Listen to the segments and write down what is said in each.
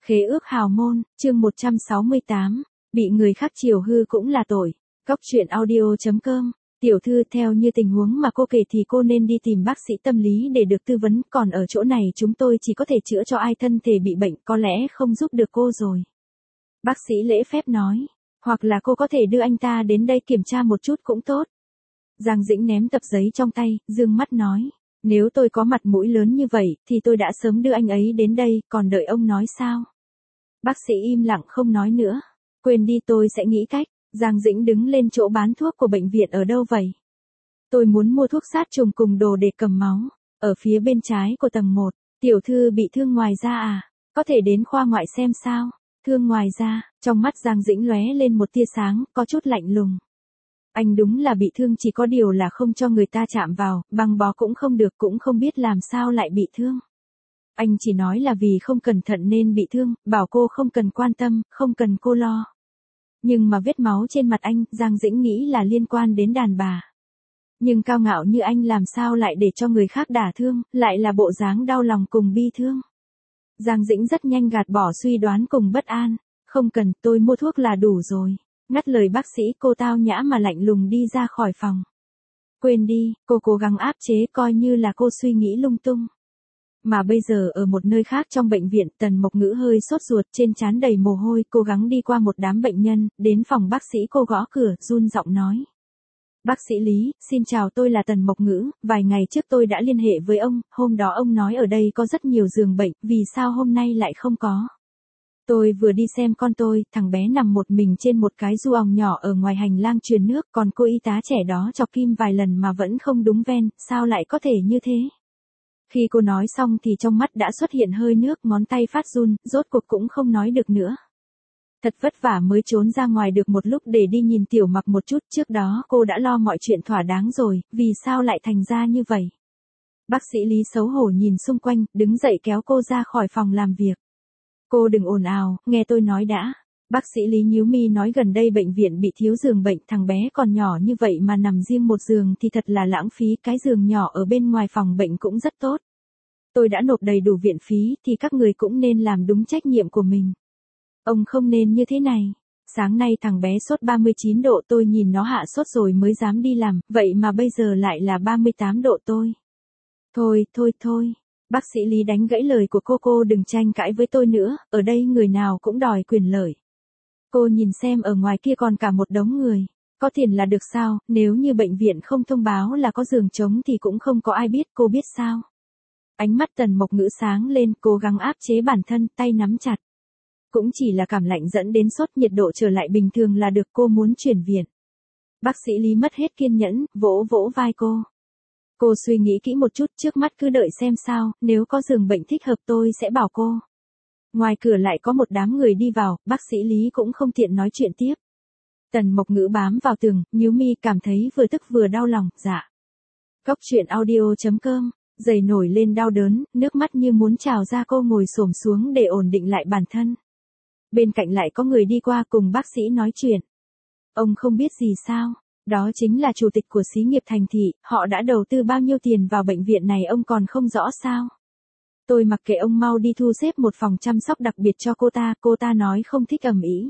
Khế ước hào môn, chương 168, bị người khác chiều hư cũng là tội. Góc truyện audio.com. Tiểu thư, theo như tình huống mà cô kể thì cô nên đi tìm bác sĩ tâm lý để được tư vấn, còn ở chỗ này chúng tôi chỉ có thể chữa cho ai thân thể bị bệnh, có lẽ không giúp được cô rồi. Bác sĩ lễ phép nói, hoặc là cô có thể đưa anh ta đến đây kiểm tra một chút cũng tốt. Giang Dĩnh ném tập giấy trong tay, dương mắt nói, nếu tôi có mặt mũi lớn như vậy thì tôi đã sớm đưa anh ấy đến đây, còn đợi ông nói sao? Bác sĩ im lặng không nói nữa. Quên đi, tôi sẽ nghĩ cách. Giang Dĩnh đứng lên chỗ bán thuốc của bệnh viện. Ở đâu vậy? Tôi muốn mua thuốc sát trùng cùng đồ để cầm máu. Ở phía bên trái của tầng 1. Tiểu thư bị thương ngoài da à? Có thể đến khoa ngoại xem sao? Thương ngoài da. Trong mắt Giang Dĩnh lóe lên một tia sáng, có chút lạnh lùng. Anh đúng là bị thương, chỉ có điều là không cho người ta chạm vào, băng bó cũng không được, cũng không biết làm sao lại bị thương. Anh chỉ nói là vì không cẩn thận nên bị thương, bảo cô không cần quan tâm, không cần cô lo. Nhưng mà vết máu trên mặt anh, Giang Dĩnh nghĩ là liên quan đến đàn bà. Nhưng cao ngạo như anh làm sao lại để cho người khác đả thương, lại là bộ dáng đau lòng cùng bi thương. Giang Dĩnh rất nhanh gạt bỏ suy đoán cùng bất an. Không cần, tôi mua thuốc là đủ rồi. Ngắt lời bác sĩ, cô tao nhã mà lạnh lùng đi ra khỏi phòng. Quên đi, cô cố gắng áp chế, coi như là cô suy nghĩ lung tung. Mà bây giờ ở một nơi khác trong bệnh viện, Tần Mộc Ngữ hơi sốt ruột, trên trán đầy mồ hôi, cố gắng đi qua một đám bệnh nhân, đến phòng bác sĩ cô gõ cửa, run giọng nói. Bác sĩ Lý, xin chào, tôi là Tần Mộc Ngữ, vài ngày trước tôi đã liên hệ với ông, hôm đó ông nói ở đây có rất nhiều giường bệnh, vì sao hôm nay lại không có? Tôi vừa đi xem con tôi, thằng bé nằm một mình trên một cái du ong nhỏ ở ngoài hành lang truyền nước, còn cô y tá trẻ đó chọc kim vài lần mà vẫn không đúng ven, sao lại có thể như thế? Khi cô nói xong thì trong mắt đã xuất hiện hơi nước, ngón tay phát run, rốt cuộc cũng không nói được nữa. Thật vất vả mới trốn ra ngoài được một lúc để đi nhìn Tiểu Mặc một chút, trước đó cô đã lo mọi chuyện thỏa đáng rồi, vì sao lại thành ra như vậy? Bác sĩ Lý xấu hổ nhìn xung quanh, đứng dậy kéo cô ra khỏi phòng làm việc. Cô đừng ồn ào, nghe tôi nói đã. Bác sĩ Lý nhíu mi nói, gần đây bệnh viện bị thiếu giường bệnh, thằng bé còn nhỏ như vậy mà nằm riêng một giường thì thật là lãng phí, cái giường nhỏ ở bên ngoài phòng bệnh cũng rất tốt. Tôi đã nộp đầy đủ viện phí thì các người cũng nên làm đúng trách nhiệm của mình. Ông không nên như thế này. Sáng nay thằng bé sốt 39 độ, tôi nhìn nó hạ sốt rồi mới dám đi làm, vậy mà bây giờ lại là 38 độ tôi. Thôi. Bác sĩ Lý đánh gãy lời của cô đừng tranh cãi với tôi nữa, ở đây người nào cũng đòi quyền lợi. Cô nhìn xem ở ngoài kia còn cả một đống người. Có tiền là được sao, nếu như bệnh viện không thông báo là có giường trống thì cũng không có ai biết, cô biết sao? Ánh mắt Tần Mộc Ngữ sáng lên, cố gắng áp chế bản thân, tay nắm chặt. Cũng chỉ là cảm lạnh dẫn đến sốt, nhiệt độ trở lại bình thường là được, cô muốn chuyển viện. Bác sĩ Lý mất hết kiên nhẫn, vỗ vỗ vai cô. Cô suy nghĩ kỹ một chút, trước mắt cứ đợi xem sao, nếu có giường bệnh thích hợp tôi sẽ bảo cô. Ngoài cửa lại có một đám người đi vào, bác sĩ Lý cũng không tiện nói chuyện tiếp. Tần Mộc Ngữ bám vào tường, nhíu mi, cảm thấy vừa tức vừa đau lòng, dạ. Góc truyện audio.com. Giày nổi lên đau đớn, nước mắt như muốn trào ra, cô ngồi xổm xuống để ổn định lại bản thân. Bên cạnh lại có người đi qua cùng bác sĩ nói chuyện. Ông không biết gì sao? Đó chính là chủ tịch của xí nghiệp thành thị, họ đã đầu tư bao nhiêu tiền vào bệnh viện này ông còn không rõ sao? Tôi mặc kệ ông, mau đi thu xếp một phòng chăm sóc đặc biệt cho cô ta nói không thích ầm ĩ.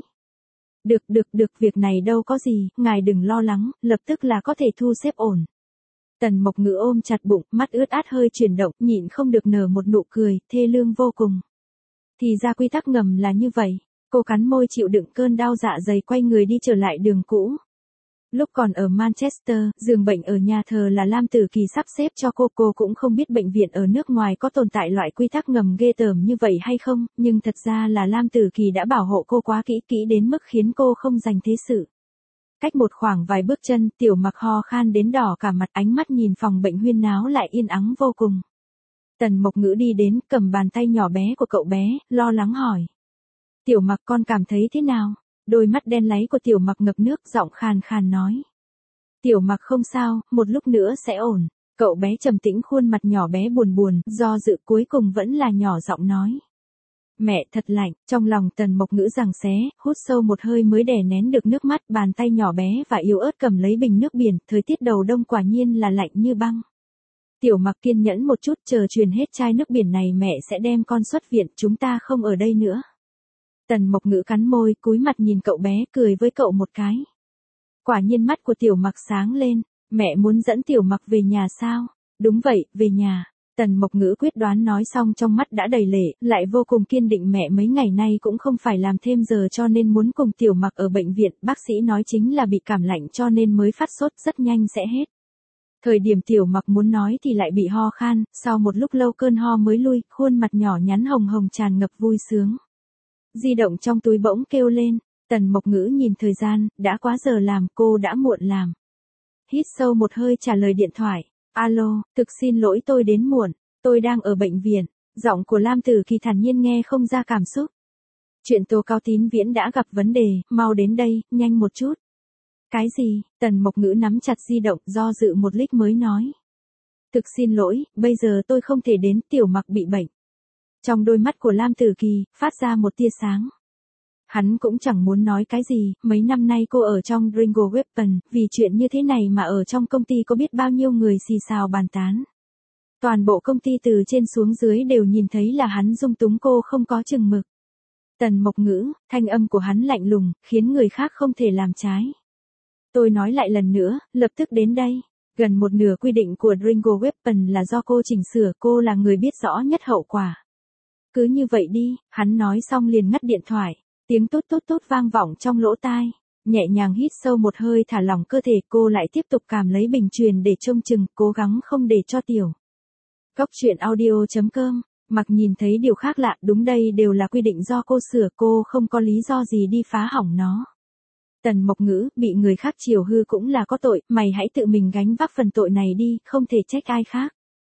Được, việc này đâu có gì, ngài đừng lo lắng, lập tức là có thể thu xếp ổn. Tần Mộc Ngữ ôm chặt bụng, mắt ướt át hơi chuyển động, nhịn không được nở một nụ cười, thê lương vô cùng. Thì ra quy tắc ngầm là như vậy. Cô cắn môi chịu đựng cơn đau dạ dày, quay người đi trở lại đường cũ. Lúc còn ở Manchester, giường bệnh ở nhà thờ là Lam Tử Kỳ sắp xếp cho cô cũng không biết bệnh viện ở nước ngoài có tồn tại loại quy tắc ngầm ghê tởm như vậy hay không, nhưng thật ra là Lam Tử Kỳ đã bảo hộ cô quá kỹ đến mức khiến cô không dành thế sự. Cách một khoảng vài bước chân, Tiểu Mặc ho khan đến đỏ cả mặt, ánh mắt nhìn phòng bệnh huyên náo lại yên ắng vô cùng. Tần Mộc Ngữ đi đến, cầm bàn tay nhỏ bé của cậu bé, lo lắng hỏi. Tiểu Mặc, con cảm thấy thế nào? Đôi mắt đen láy của Tiểu Mặc ngập nước, giọng khàn khàn nói. Tiểu Mặc không sao, một lúc nữa sẽ ổn. Cậu bé trầm tĩnh, khuôn mặt nhỏ bé buồn, do dự cuối cùng vẫn là nhỏ giọng nói. Mẹ, thật lạnh. Trong lòng Tần Mộc Ngữ giằng xé, hút sâu một hơi mới đè nén được nước mắt, bàn tay nhỏ bé và yếu ớt cầm lấy bình nước biển, thời tiết đầu đông quả nhiên là lạnh như băng. Tiểu Mặc kiên nhẫn một chút, chờ truyền hết chai nước biển này mẹ sẽ đem con xuất viện, chúng ta không ở đây nữa. Tần Mộc Ngữ cắn môi, cúi mặt nhìn cậu bé, cười với cậu một cái. Quả nhiên mắt của Tiểu Mặc sáng lên, mẹ muốn dẫn Tiểu Mặc về nhà sao? Đúng vậy, về nhà. Tần Mộc Ngữ quyết đoán nói xong trong mắt đã đầy lệ, lại vô cùng kiên định mẹ mấy ngày nay cũng không phải làm thêm giờ cho nên muốn cùng Tiểu Mặc ở bệnh viện, bác sĩ nói chính là bị cảm lạnh cho nên mới phát sốt rất nhanh sẽ hết. Thời điểm Tiểu Mặc muốn nói thì lại bị ho khan, sau một lúc lâu cơn ho mới lui, khuôn mặt nhỏ nhắn hồng hồng tràn ngập vui sướng. Di động trong túi bỗng kêu lên, Tần Mộc Ngữ nhìn thời gian, đã quá giờ làm, cô đã muộn làm. Hít sâu một hơi trả lời điện thoại, alo, thực xin lỗi tôi đến muộn, tôi đang ở bệnh viện, giọng của Lam Tử Kỳ thản nhiên nghe không ra cảm xúc. Chuyện Tố Cao Tín Viễn đã gặp vấn đề, mau đến đây, nhanh một chút. Cái gì? Tần Mộc Ngữ nắm chặt di động, do dự một lít mới nói. Thực xin lỗi, bây giờ tôi không thể đến, Tiểu Mặc bị bệnh. Trong đôi mắt của Lam Tử Kỳ, phát ra một tia sáng. Hắn cũng chẳng muốn nói cái gì, mấy năm nay cô ở trong Ringo Weapon, vì chuyện như thế này mà ở trong công ty có biết bao nhiêu người xì xào bàn tán. Toàn bộ công ty từ trên xuống dưới đều nhìn thấy là hắn dung túng cô không có chừng mực. Tần Mộc Ngữ, thanh âm của hắn lạnh lùng, khiến người khác không thể làm trái. Tôi nói lại lần nữa, lập tức đến đây. Gần một nửa quy định của Ringo Weapon là do cô chỉnh sửa, cô là người biết rõ nhất hậu quả. Cứ như vậy đi, hắn nói xong liền ngắt điện thoại. Tiếng tốt tốt tốt vang vọng trong lỗ tai. Nhẹ nhàng hít sâu một hơi thả lỏng cơ thể, cô lại tiếp tục cảm lấy bình truyền để trông chừng, cố gắng không để cho Tiểu. Góc truyện audio.com, Mặc nhìn thấy điều khác lạ, đúng đây đều là quy định do cô sửa, cô không có lý do gì đi phá hỏng nó. Tần Mộc Ngữ, bị người khác chiều hư cũng là có tội, mày hãy tự mình gánh vác phần tội này đi, không thể trách ai khác.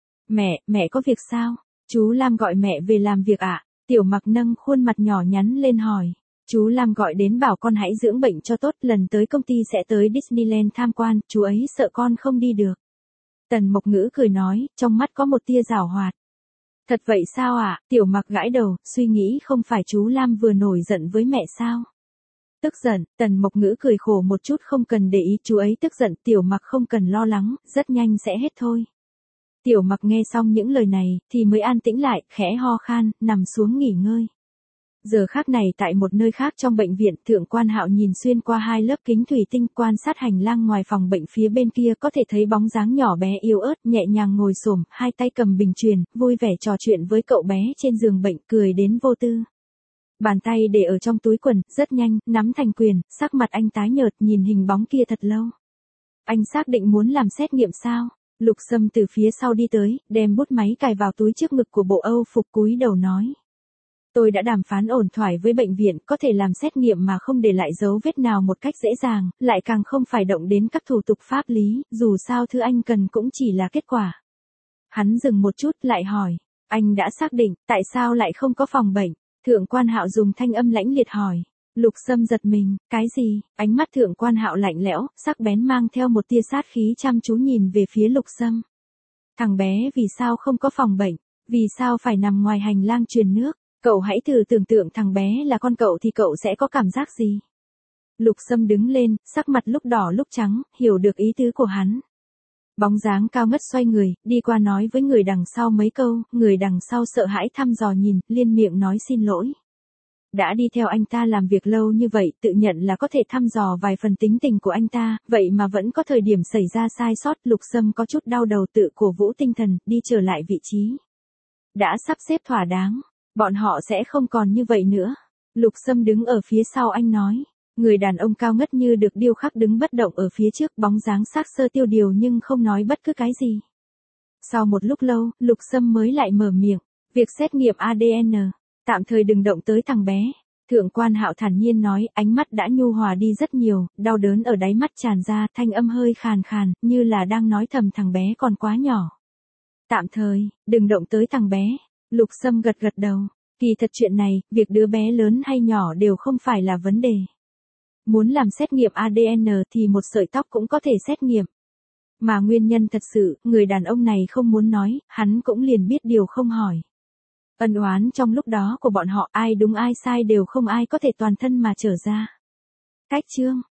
Mẹ có việc sao? Chú Lam gọi mẹ về làm việc ạ? Tiểu Mặc nâng khuôn mặt nhỏ nhắn lên hỏi. Chú Lam gọi đến bảo con hãy dưỡng bệnh cho tốt, lần tới công ty sẽ tới Disneyland tham quan, chú ấy sợ con không đi được. Tần Mộc Ngữ cười nói, trong mắt có một tia giảo hoạt. Thật vậy sao ạ? Tiểu Mặc gãi đầu, suy nghĩ không phải chú Lam vừa nổi giận với mẹ sao? Tức giận, Tần Mộc Ngữ cười khổ một chút, không cần để ý, chú ấy tức giận, Tiểu Mặc không cần lo lắng, rất nhanh sẽ hết thôi. Tiểu Mặc nghe xong những lời này, thì mới an tĩnh lại, khẽ ho khan, nằm xuống nghỉ ngơi. Giờ khác này tại một nơi khác trong bệnh viện, Thượng quan Hạo nhìn xuyên qua hai lớp kính thủy tinh, quan sát hành lang ngoài phòng bệnh phía bên kia, có thể thấy bóng dáng nhỏ bé yếu ớt, nhẹ nhàng ngồi xổm, hai tay cầm bình truyền, vui vẻ trò chuyện với cậu bé trên giường bệnh, cười đến vô tư. Bàn tay để ở trong túi quần, rất nhanh, nắm thành quyền, sắc mặt anh tái nhợt nhìn hình bóng kia thật lâu. Anh xác định muốn làm xét nghiệm sao? Lục Sâm từ phía sau đi tới, đem bút máy cài vào túi trước ngực của bộ Âu phục, cúi đầu nói. Tôi đã đàm phán ổn thỏa với bệnh viện, có thể làm xét nghiệm mà không để lại dấu vết nào một cách dễ dàng, lại càng không phải động đến các thủ tục pháp lý, dù sao thứ anh cần cũng chỉ là kết quả. Hắn dừng một chút lại hỏi, anh đã xác định, tại sao lại không có phòng bệnh? Thượng quan Hạo dùng thanh âm lãnh liệt hỏi. Lục Sâm giật mình, cái gì? Ánh mắt Thượng quan Hạo lạnh lẽo, sắc bén mang theo một tia sát khí, chăm chú nhìn về phía Lục Sâm. Thằng bé vì sao không có phòng bệnh? Vì sao phải nằm ngoài hành lang truyền nước? Cậu hãy thử tưởng tượng thằng bé là con cậu thì cậu sẽ có cảm giác gì? Lục Sâm đứng lên, sắc mặt lúc đỏ lúc trắng, hiểu được ý tứ của hắn. Bóng dáng cao ngất xoay người, đi qua nói với người đằng sau mấy câu, người đằng sau sợ hãi thăm dò nhìn, liên miệng nói xin lỗi. Đã đi theo anh ta làm việc lâu như vậy, tự nhận là có thể thăm dò vài phần tính tình của anh ta, vậy mà vẫn có thời điểm xảy ra sai sót, Lục Sâm có chút đau đầu, tự cổ vũ tinh thần, đi trở lại vị trí. Đã sắp xếp thỏa đáng, bọn họ sẽ không còn như vậy nữa. Lục Sâm đứng ở phía sau anh nói. Người đàn ông cao ngất như được điêu khắc đứng bất động ở phía trước, bóng dáng xác sơ tiêu điều nhưng không nói bất cứ cái gì. Sau một lúc lâu, Lục Sâm mới lại mở miệng. Việc xét nghiệm ADN, tạm thời đừng động tới thằng bé. Thượng quan Hạo thản nhiên nói, ánh mắt đã nhu hòa đi rất nhiều, đau đớn ở đáy mắt tràn ra, thanh âm hơi khàn khàn, như là đang nói thầm thằng bé còn quá nhỏ. Tạm thời, đừng động tới thằng bé. Lục Sâm gật gật đầu. Kỳ thật chuyện này, việc đứa bé lớn hay nhỏ đều không phải là vấn đề. Muốn làm xét nghiệm ADN thì một sợi tóc cũng có thể xét nghiệm. Mà nguyên nhân thật sự, người đàn ông này không muốn nói, hắn cũng liền biết điều không hỏi. Ân oán trong lúc đó của bọn họ, ai đúng ai sai đều không ai có thể toàn thân mà trở ra. Cách chương